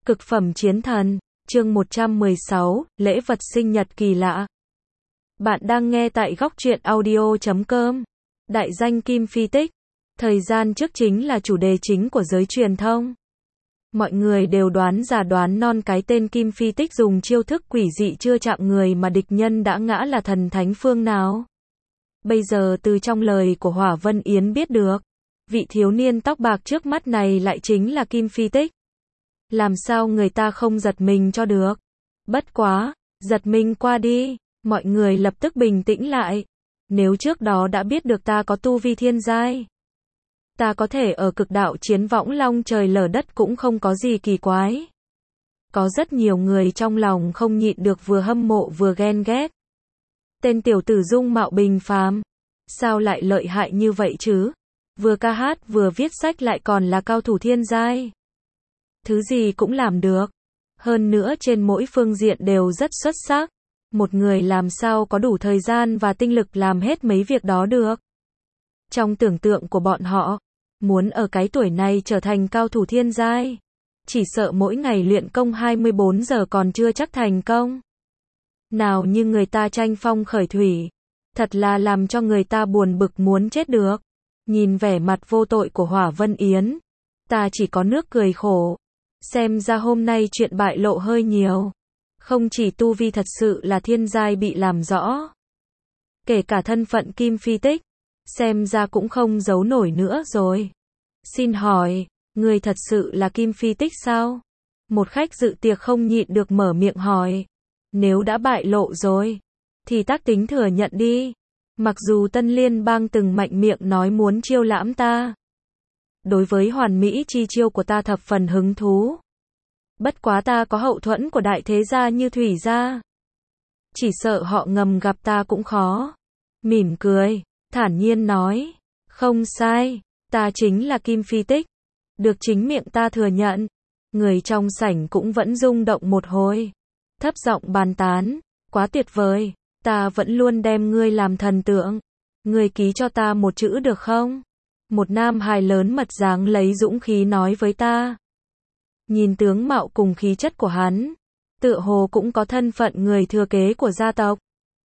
Cực phẩm chiến thần, chương 116, lễ vật sinh nhật kỳ lạ. Bạn đang nghe tại góc truyện audio.com. Đại danh Kim Phi Tích. Thời gian trước chính là chủ đề chính của giới truyền thông. Mọi người đều đoán già đoán non cái tên Kim Phi Tích dùng chiêu thức quỷ dị chưa chạm người mà địch nhân đã ngã là thần thánh phương nào. Bây giờ từ trong lời của Hỏa Vân Yến biết được, vị thiếu niên tóc bạc trước mắt này lại chính là Kim Phi Tích. Làm sao người ta không giật mình cho được. Bất quá, giật mình qua đi, mọi người lập tức bình tĩnh lại. Nếu trước đó đã biết được ta có tu vi thiên giai, ta có thể ở cực đạo chiến võng long trời lở đất cũng không có gì kỳ quái. Có rất nhiều người trong lòng không nhịn được vừa hâm mộ vừa ghen ghét. Tên tiểu tử dung mạo bình phàm, sao lại lợi hại như vậy chứ? Vừa ca hát vừa viết sách lại còn là cao thủ thiên giai. Thứ gì cũng làm được. Hơn nữa trên mỗi phương diện đều rất xuất sắc. Một người làm sao có đủ thời gian và tinh lực làm hết mấy việc đó được. Trong tưởng tượng của bọn họ, muốn ở cái tuổi này trở thành cao thủ thiên giai, chỉ sợ mỗi ngày luyện công 24 giờ còn chưa chắc thành công. Nào như người ta tranh phong khởi thủy, thật là làm cho người ta buồn bực muốn chết được. Nhìn vẻ mặt vô tội của Hỏa Vân Yến, ta chỉ có nước cười khổ. Xem ra hôm nay chuyện bại lộ hơi nhiều. Không chỉ tu vi thật sự là thiên giai bị làm rõ, kể cả thân phận Kim Phi Tích, xem ra cũng không giấu nổi nữa rồi. Xin hỏi, người thật sự là Kim Phi Tích sao? Một khách dự tiệc không nhịn được mở miệng hỏi. Nếu đã bại lộ rồi, thì tác tính thừa nhận đi. Mặc dù Tân Liên Bang từng mạnh miệng nói muốn chiêu lãm ta, đối với hoàn mỹ chi chiêu của ta thập phần hứng thú. Bất quá ta có hậu thuẫn của đại thế gia như Thủy gia, chỉ sợ họ ngầm gặp ta cũng khó. Mỉm cười, thản nhiên nói, không sai, ta chính là Kim Phi Tích. Được chính miệng ta thừa nhận, người trong sảnh cũng vẫn rung động một hồi, thấp giọng bàn tán, quá tuyệt vời, ta vẫn luôn đem ngươi làm thần tượng. Ngươi ký cho ta một chữ được không? Một nam hài lớn mật dáng lấy dũng khí nói với ta. Nhìn tướng mạo cùng khí chất của hắn, tựa hồ cũng có thân phận người thừa kế của gia tộc.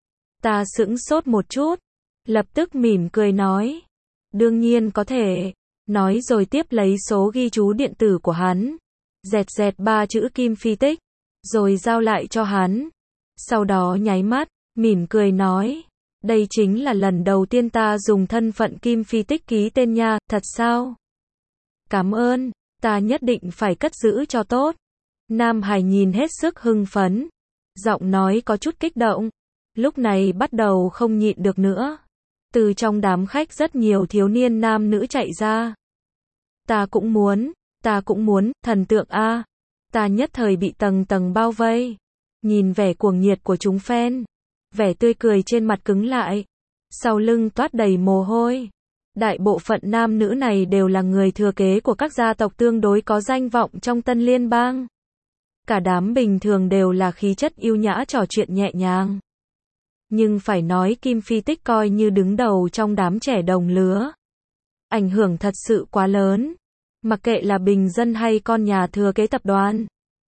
Ta sững sốt một chút, lập tức mỉm cười nói, đương nhiên có thể. Nói rồi tiếp lấy số ghi chú điện tử của hắn, dẹt dẹt 3 chữ Kim Phi Tích, rồi giao lại cho hắn. Sau đó nháy mắt, mỉm cười nói, đây chính là lần đầu tiên ta dùng thân phận Kim Phi Tích ký tên nha, thật sao? Cảm ơn, ta nhất định phải cất giữ cho tốt. Nam Hải nhìn hết sức hưng phấn, giọng nói có chút kích động, lúc này bắt đầu không nhịn được nữa. Từ trong đám khách rất nhiều thiếu niên nam nữ chạy ra. Ta cũng muốn, thần tượng a. Ta nhất thời bị tầng tầng bao vây. Nhìn vẻ cuồng nhiệt của chúng fan, vẻ tươi cười trên mặt cứng lại, sau lưng toát đầy mồ hôi. Đại bộ phận nam nữ này đều là người thừa kế của các gia tộc tương đối có danh vọng trong Tân Liên Bang. Cả đám bình thường đều là khí chất yêu nhã trò chuyện nhẹ nhàng. Nhưng phải nói Kim Phi Tích coi như đứng đầu trong đám trẻ đồng lứa. Ảnh hưởng thật sự quá lớn. Mặc kệ là bình dân hay con nhà thừa kế tập đoàn.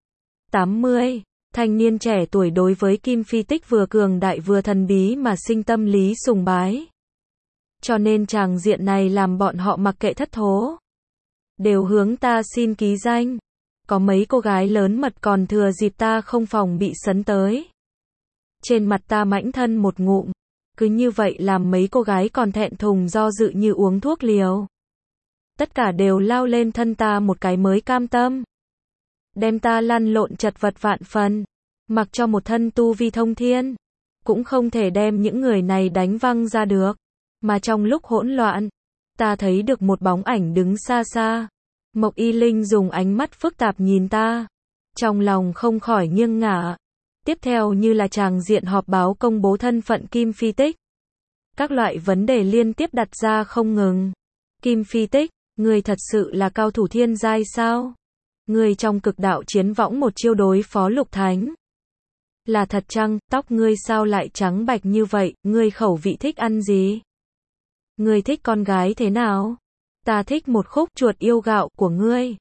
80. Thanh niên trẻ tuổi đối với Kim Phi Tích vừa cường đại vừa thần bí mà sinh tâm lý sùng bái. Cho nên tràng diện này làm bọn họ mặc kệ thất thố, đều hướng ta xin ký danh. Có mấy cô gái lớn mật còn thừa dịp ta không phòng bị sấn tới. Trên mặt ta mãnh thân một ngụm. Cứ như vậy làm mấy cô gái còn thẹn thùng do dự như uống thuốc liều. Tất cả đều lao lên thân ta một cái mới cam tâm. Đem ta lăn lộn chật vật vạn phần. Mặc cho một thân tu vi thông thiên, cũng không thể đem những người này đánh văng ra được. Mà trong lúc hỗn loạn, ta thấy được một bóng ảnh đứng xa xa. Mộc Y Linh dùng ánh mắt phức tạp nhìn ta. Trong lòng không khỏi nghiêng ngả. Tiếp theo như là tràng diện họp báo công bố thân phận Kim Phi Tích. Các loại vấn đề liên tiếp đặt ra không ngừng. Kim Phi Tích, người thật sự là cao thủ thiên giai sao? Người trong cực đạo chiến võng một chiêu đối phó Lục Thánh. Là thật chăng? Tóc ngươi sao lại trắng bạch như vậy? Ngươi khẩu vị thích ăn gì? Ngươi thích con gái thế nào? Ta thích một khúc chuột yêu gạo của ngươi.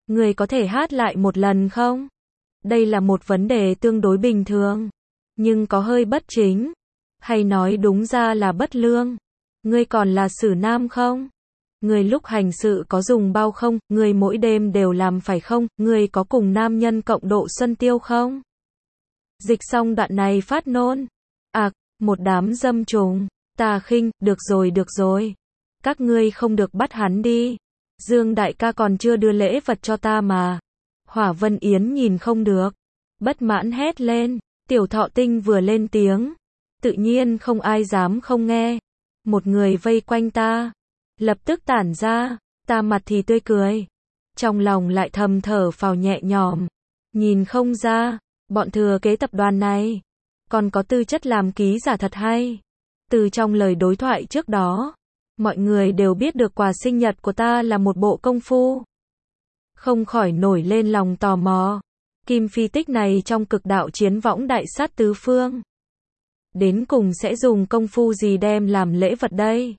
Người có thể hát lại một lần không? Đây là một vấn đề tương đối bình thường, nhưng có hơi bất chính, hay nói đúng ra là bất lương. Ngươi còn là xử nam không? Ngươi lúc hành sự có dùng bao không? Ngươi mỗi đêm đều làm phải không? Ngươi có cùng nam nhân cộng độ xuân tiêu không? Dịch xong đoạn này phát nôn. Một đám dâm trùng. Ta khinh, được rồi. Các ngươi không được bắt hắn đi. Dương đại ca còn chưa đưa lễ vật cho ta mà. Hỏa Vân Yến nhìn không được, bất mãn hét lên. Tiểu Thọ Tinh vừa lên tiếng, tự nhiên không ai dám không nghe. Một người vây quanh ta, lập tức tản ra, ta mặt thì tươi cười, trong lòng lại thầm thở phào nhẹ nhõm. Nhìn không ra, bọn thừa kế tập đoàn này còn có tư chất làm ký giả thật hay. Từ trong lời đối thoại trước đó, mọi người đều biết được quà sinh nhật của ta là một bộ công phu. Không khỏi nổi lên lòng tò mò. Kim Phi Tích này trong Cực Đạo Chiến Võng đại sát tứ phương, đến cùng sẽ dùng công phu gì đem làm lễ vật đây?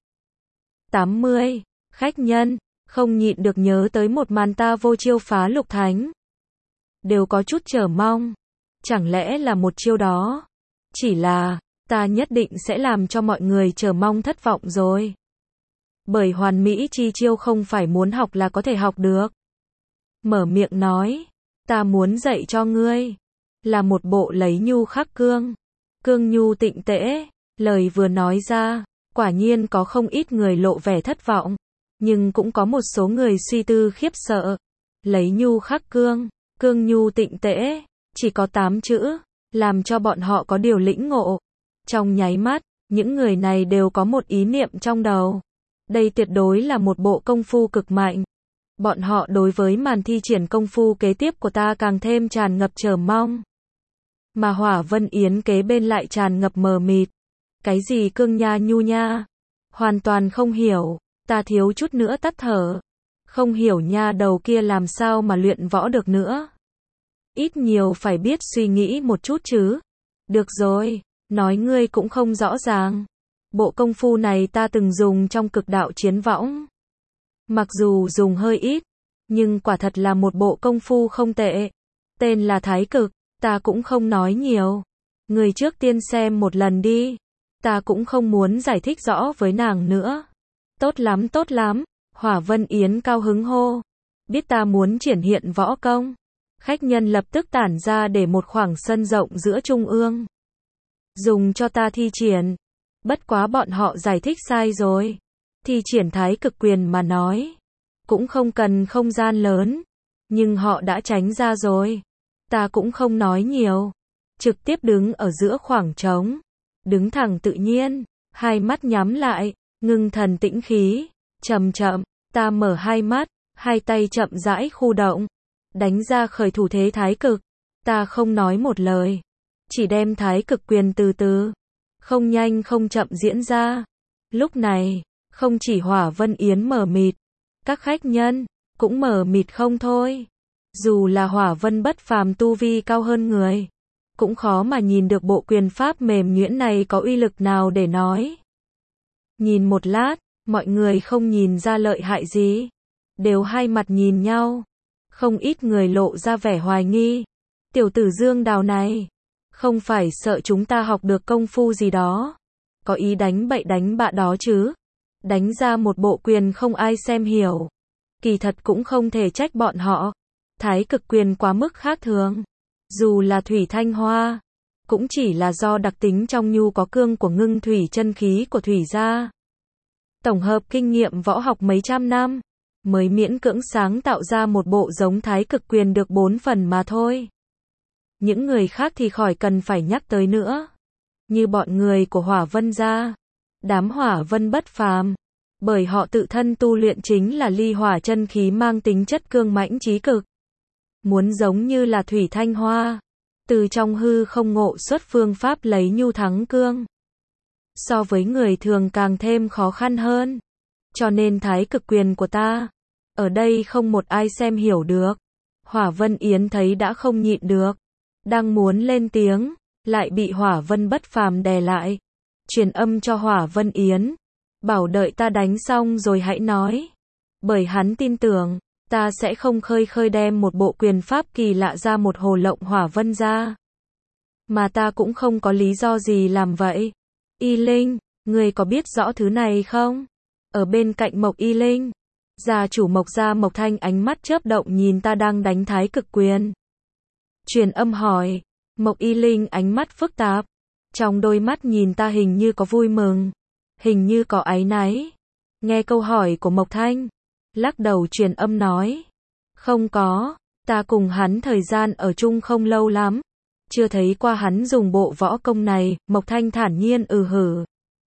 80. Khách nhân, không nhịn được nhớ tới một màn ta vô chiêu phá lục thánh. Đều có chút chờ mong. Chẳng lẽ là một chiêu đó? Chỉ là, ta nhất định sẽ làm cho mọi người chờ mong thất vọng rồi. Bởi hoàn mỹ chi chiêu không phải muốn học là có thể học được. Mở miệng nói, ta muốn dạy cho ngươi là một bộ lấy nhu khắc cương, cương nhu tịnh tễ. Lời vừa nói ra, quả nhiên có không ít người lộ vẻ thất vọng, nhưng cũng có một số người suy tư khiếp sợ. Lấy nhu khắc cương, cương nhu tịnh tễ, chỉ có 8 chữ, làm cho bọn họ có điều lĩnh ngộ. Trong nháy mắt, những người này đều có một ý niệm trong đầu. Đây tuyệt đối là một bộ công phu cực mạnh. Bọn họ đối với màn thi triển công phu kế tiếp của ta càng thêm tràn ngập chờ mong. Mà Hỏa Vân Yến kế bên lại tràn ngập mờ mịt. Cái gì cương nha nhu nha? Hoàn toàn không hiểu, ta thiếu chút nữa tắt thở. Không hiểu nha đầu kia làm sao mà luyện võ được nữa. Ít nhiều phải biết suy nghĩ một chút chứ. Được rồi, nói ngươi cũng không rõ ràng. Bộ công phu này ta từng dùng trong Cực Đạo Chiến Võng. Mặc dù dùng hơi ít, nhưng quả thật là một bộ công phu không tệ. Tên là Thái Cực, ta cũng không nói nhiều. Người trước tiên xem một lần đi. Ta cũng không muốn giải thích rõ với nàng nữa. Tốt lắm, Hỏa Vân Yến cao hứng hô. Biết ta muốn triển hiện võ công. Khách nhân lập tức tản ra để một khoảng sân rộng giữa trung ương. Dùng cho ta thi triển. Bất quá bọn họ giải thích sai rồi. Thi triển Thái Cực quyền mà nói, cũng không cần không gian lớn, nhưng họ đã tránh ra rồi. Ta cũng không nói nhiều, trực tiếp đứng ở giữa khoảng trống, đứng thẳng tự nhiên, hai mắt nhắm lại, ngưng thần tĩnh khí, chậm chậm, ta mở hai mắt, hai tay chậm rãi khu động, đánh ra khởi thủ thế Thái Cực. Ta không nói một lời, chỉ đem Thái Cực quyền từ từ, không nhanh không chậm diễn ra. Lúc này, không chỉ Hỏa Vân Yến mờ mịt, các khách nhân cũng mờ mịt không thôi. Dù là Hỏa Vân bất phàm tu vi cao hơn người, cũng khó mà nhìn được bộ quyền pháp mềm nhuyễn này có uy lực nào để nói. Nhìn một lát, mọi người không nhìn ra lợi hại gì, đều hai mặt nhìn nhau. Không ít người lộ ra vẻ hoài nghi. Tiểu tử Dương Đào này, không phải sợ chúng ta học được công phu gì đó, có ý đánh bậy đánh bạ đó chứ? Đánh ra một bộ quyền không ai xem hiểu. Kỳ thật cũng không thể trách bọn họ. Thái Cực quyền quá mức khác thường. Dù là Thủy Thanh Hoa, cũng chỉ là do đặc tính trong nhu có cương của ngưng thủy chân khí của Thủy gia. Tổng hợp kinh nghiệm võ học mấy trăm năm, mới miễn cưỡng sáng tạo ra một bộ giống Thái Cực quyền được 4 phần mà thôi. Những người khác thì khỏi cần phải nhắc tới nữa. Như bọn người của Hỏa Vân gia, đám Hỏa Vân bất phàm, bởi họ tự thân tu luyện chính là ly hỏa chân khí mang tính chất cương mãnh chí cực. Muốn giống như là Thủy Thanh Hoa, từ trong hư không ngộ xuất phương pháp lấy nhu thắng cương, so với người thường càng thêm khó khăn hơn. Cho nên Thái Cực quyền của ta, ở đây không một ai xem hiểu được. Hỏa Vân Yến thấy đã không nhịn được, đang muốn lên tiếng, lại bị Hỏa Vân bất phàm đè lại. Truyền âm cho Hỏa Vân Yến, bảo đợi ta đánh xong rồi hãy nói. Bởi hắn tin tưởng, Ta sẽ không khơi khơi đem một bộ quyền pháp kỳ lạ ra một hồ lộng hỏa vân ra. Mà ta cũng không có lý do gì làm vậy. Y Linh, ngươi có biết rõ thứ này không? Ở bên cạnh Mộc Y Linh, gia chủ Mộc gia Mộc Thanh ánh mắt chớp động nhìn ta đang đánh thái cực quyền. Truyền âm hỏi, Mộc Y Linh ánh mắt phức tạp, trong đôi mắt nhìn ta hình như có vui mừng, hình như có áy náy. Nghe câu hỏi của Mộc Thanh, lắc đầu truyền âm nói, không có, ta cùng hắn thời gian ở chung không lâu lắm, chưa thấy qua hắn dùng bộ võ công này. Mộc Thanh thản nhiên hử.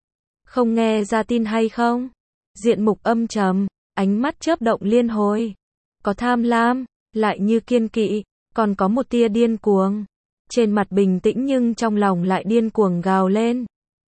Không nghe ra tin hay không? Diện mục âm trầm, ánh mắt chớp động liên hồi. Có tham lam, lại như kiên kỵ, còn có một tia điên cuồng. Trên mặt bình tĩnh nhưng trong lòng lại điên cuồng gào lên.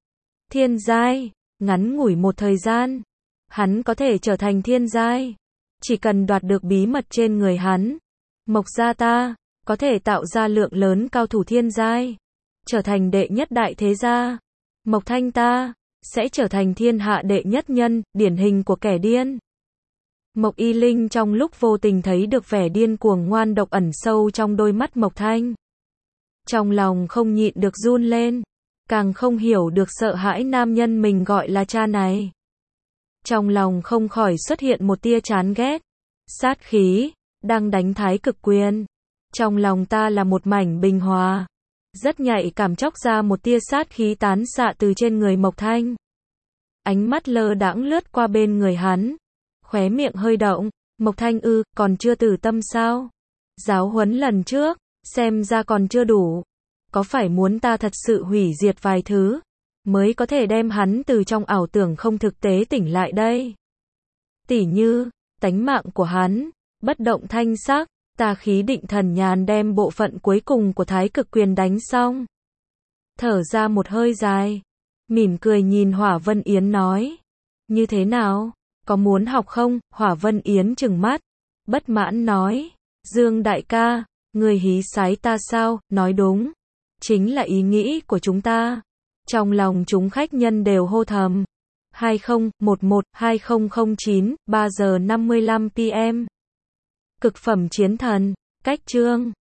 Thiên giai, ngắn ngủi một thời gian, hắn có thể trở thành thiên giai. Chỉ cần đoạt được bí mật trên người hắn, Mộc gia ta có thể tạo ra lượng lớn cao thủ thiên giai, trở thành đệ nhất đại thế gia. Mộc Thanh ta sẽ trở thành thiên hạ đệ nhất nhân, điển hình của kẻ điên. Mộc Y Linh trong lúc vô tình thấy được vẻ điên cuồng ngoan độc ẩn sâu trong đôi mắt Mộc Thanh. Trong lòng không nhịn được run lên, càng không hiểu được sợ hãi nam nhân mình gọi là cha này. Trong lòng không khỏi xuất hiện một tia chán ghét, sát khí, đang đánh thái cực quyền. Trong lòng ta là một mảnh bình hòa, rất nhạy cảm chóc ra một tia sát khí tán xạ từ trên người Mộc Thanh. Ánh mắt lơ đãng lướt qua bên người hắn, khóe miệng hơi động, Mộc Thanh còn chưa từ tâm sao? Giáo huấn lần trước, xem ra còn chưa đủ. Có phải muốn ta thật sự hủy diệt vài thứ, mới có thể đem hắn từ trong ảo tưởng không thực tế tỉnh lại đây? Tỉ như, tánh mạng của hắn, bất động thanh sắc, ta khí định thần nhàn đem bộ phận cuối cùng của thái cực quyền đánh xong. Thở ra một hơi dài, mỉm cười nhìn Hỏa Vân Yến nói. Như thế nào? Có muốn học không? Hỏa Vân Yến trừng mắt, bất mãn nói. Dương đại ca, người hí sái ta sao? Nói đúng, chính là ý nghĩ của chúng ta. Trong lòng chúng khách nhân đều hô thầm. 2011-2009, 3 giờ 55 PM. Cực phẩm chiến thần, cách chương